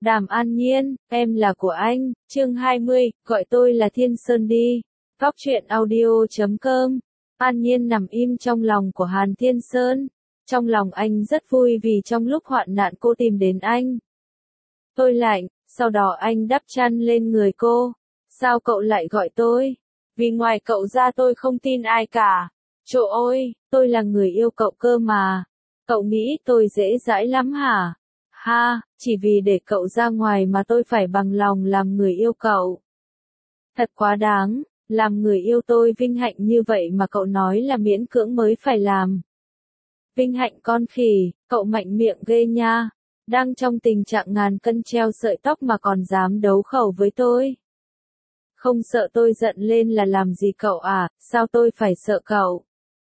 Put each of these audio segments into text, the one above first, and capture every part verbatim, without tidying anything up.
Đàm An Nhiên, em là của anh, chương hai mươi, gọi tôi là Thiên Sơn đi. Góc truyện audio chấm com. An Nhiên nằm im trong lòng của Hàn Thiên Sơn. Trong lòng anh rất vui vì trong lúc hoạn nạn cô tìm đến anh. Tôi lạnh, sau đó anh đắp chăn lên người cô. Sao cậu lại gọi tôi? Vì ngoài cậu ra tôi không tin ai cả. Trời ơi, tôi là người yêu cậu cơ mà. Cậu nghĩ tôi dễ dãi lắm hả? Ha, chỉ vì để cậu ra ngoài mà tôi phải bằng lòng làm người yêu cậu. Thật quá đáng, làm người yêu tôi vinh hạnh như vậy mà cậu nói là miễn cưỡng mới phải làm. Vinh hạnh con khỉ, cậu mạnh miệng ghê nha. Đang trong tình trạng ngàn cân treo sợi tóc mà còn dám đấu khẩu với tôi. Không sợ tôi giận lên là làm gì cậu à, sao tôi phải sợ cậu?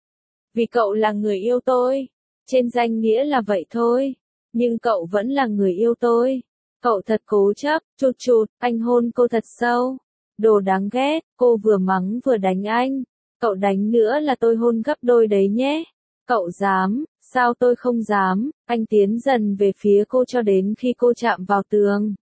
Vì cậu là người yêu tôi. Trên danh nghĩa là vậy thôi. Nhưng cậu vẫn là người yêu tôi. Cậu thật cố chấp, chụt chụt, anh hôn cô thật sâu. Đồ đáng ghét, cô vừa mắng vừa đánh anh. Cậu đánh nữa là tôi hôn gấp đôi đấy nhé. Cậu dám, sao tôi không dám, anh tiến dần về phía cô cho đến khi cô chạm vào tường.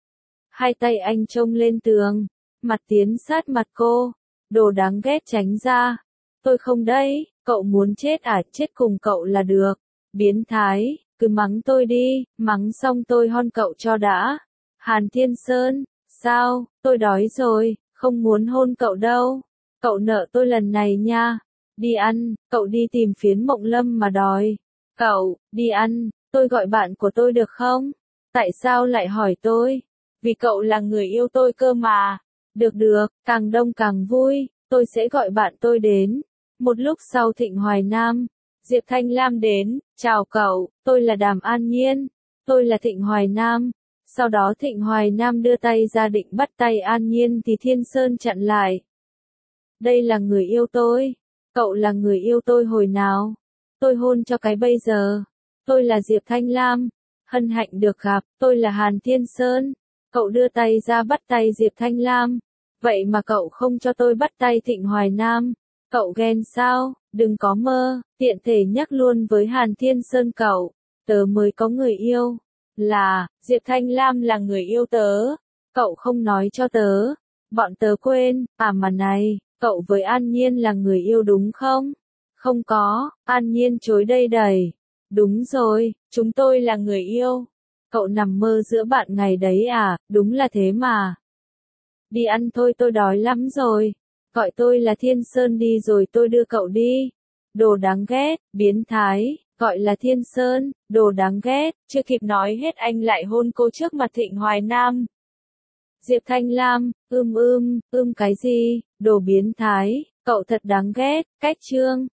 Hai tay anh trông lên tường, mặt tiến sát mặt cô. Đồ đáng ghét tránh ra. Tôi không đấy, cậu muốn chết à, chết cùng cậu là được. Biến thái. Cứ mắng tôi đi, mắng xong tôi hôn cậu cho đã. Hàn Thiên Sơn, sao, tôi đói rồi, không muốn hôn cậu đâu. Cậu nợ tôi lần này nha. Đi ăn, cậu đi tìm Phiến Mộng Lâm mà đòi. Cậu, đi ăn, tôi gọi bạn của tôi được không? Tại sao lại hỏi tôi? Vì cậu là người yêu tôi cơ mà. Được được, càng đông càng vui, tôi sẽ gọi bạn tôi đến. Một lúc sau Thịnh Hoài Nam. Diệp Thanh Lam đến, chào cậu, tôi là Đàm An Nhiên, tôi là Thịnh Hoài Nam. Sau đó Thịnh Hoài Nam đưa tay ra định bắt tay An Nhiên thì Thiên Sơn chặn lại. Đây là người yêu tôi, cậu là người yêu tôi hồi nào? Tôi hôn cho cái bây giờ. Tôi là Diệp Thanh Lam, hân hạnh được gặp, tôi là Hàn Thiên Sơn. Cậu đưa tay ra bắt tay Diệp Thanh Lam, vậy mà cậu không cho tôi bắt tay Thịnh Hoài Nam. Cậu ghen sao? Đừng có mơ, tiện thể nhắc luôn với Hàn Thiên Sơn cậu, tớ mới có người yêu, là, Diệp Thanh Lam là người yêu tớ, cậu không nói cho tớ, bọn tớ quên, à mà này, cậu với An Nhiên là người yêu đúng không? Không có, An Nhiên chối đây đầy, đúng rồi, chúng tôi là người yêu, cậu nằm mơ giữa bạn ngày đấy à, đúng là thế mà. Đi ăn thôi tôi đói lắm rồi. Gọi tôi là Thiên Sơn đi rồi tôi đưa cậu đi. Đồ đáng ghét, biến thái, gọi là Thiên Sơn, đồ đáng ghét, chưa kịp nói hết anh lại hôn cô trước mặt Thịnh Hoài Nam. Diệp Thanh Lam, ưm ưm, ưm cái gì, đồ biến thái, cậu thật đáng ghét, cách chương.